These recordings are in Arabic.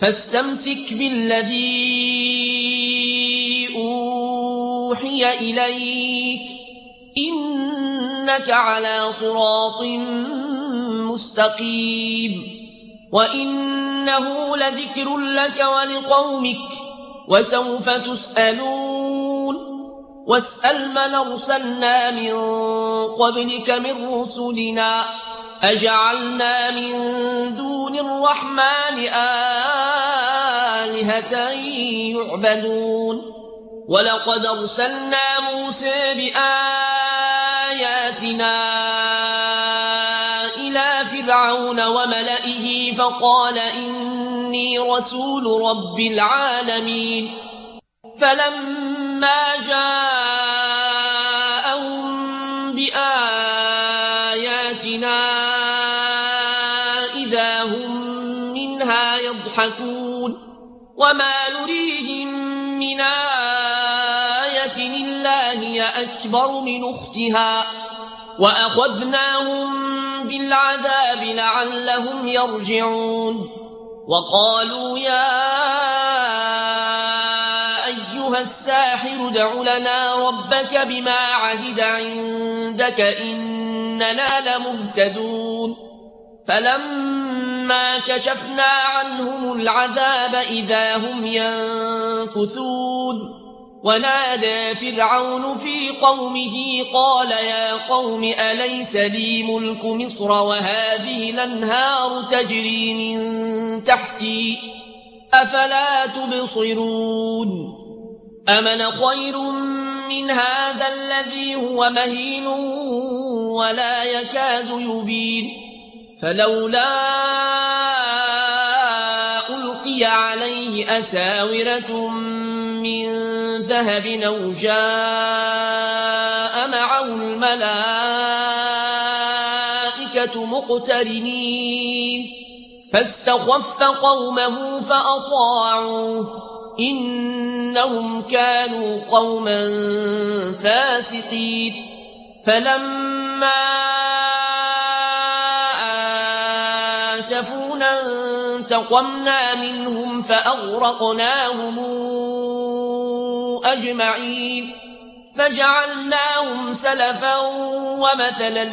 فاستمسك بالذي أوحي إليك إنك على صراط مستقيم وإنه لذكر لك ولقومك وسوف تسألون واسأل من أرسلنا من قبلك من رسلنا أجعلنا من دون الرحمن آلهة يعبدون ولقد أرسلنا موسى بآياتنا إلى فرعون وملئه فقال إني رسول رب العالمين فلما جاءهم بآياتنا إذا هم منها يضحكون وما نريهم من آية إلا هي أكبر من أختها وأخذناهم بالعذاب لعلهم يرجعون وقالوا يا أيها الساحر ادع لنا ربك بما عهد عندك إننا لمهتدون فلما كشفنا عنهم العذاب إذا هم ينكثون ونادى فرعون في قومه قال يا قوم أليس لي ملك مصر وهذه الأنهار تجري من تحتي أفلا تبصرون أمن خير من هذا الذي هو مهين ولا يكاد يبين فلولا ألقي عليه أساورة من ذهب أو جاء معه الملائكة مقترنين فاستخف قومه فأطاعوه إنهم كانوا قوما فاسقين فلما آسفونا انتقمنا منهم فأغرقناهم أجمعين فجعلناهم سلفا ومثلا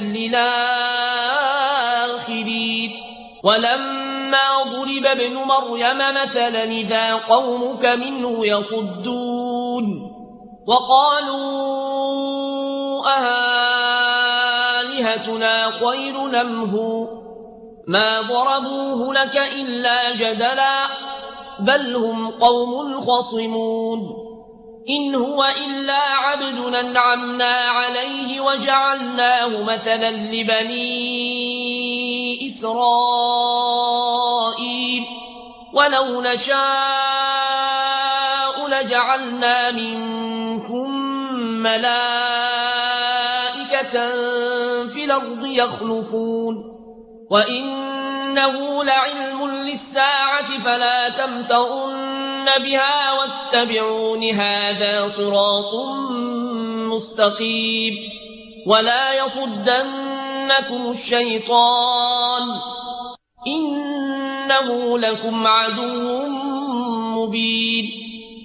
للآخرين ولما ضرب ابن مريم مثلا إذا قومك منه يصدون وقالوا أآلهتنا خير أم هو ما ضربوه لك إلا جدلا بل هم قوم خصمون إن هو إلا عبد أنعمنا عليه وجعلناه مثلا لبني إسرائيل ولو نشاء لجعلنا منكم ملائكة في الأرض يخلفون وإنه لعلم للساعة فلا تمترن بها واتبعون هذا صراط مستقيم ولا يصدنكم الشيطان إنه لكم عدو مبين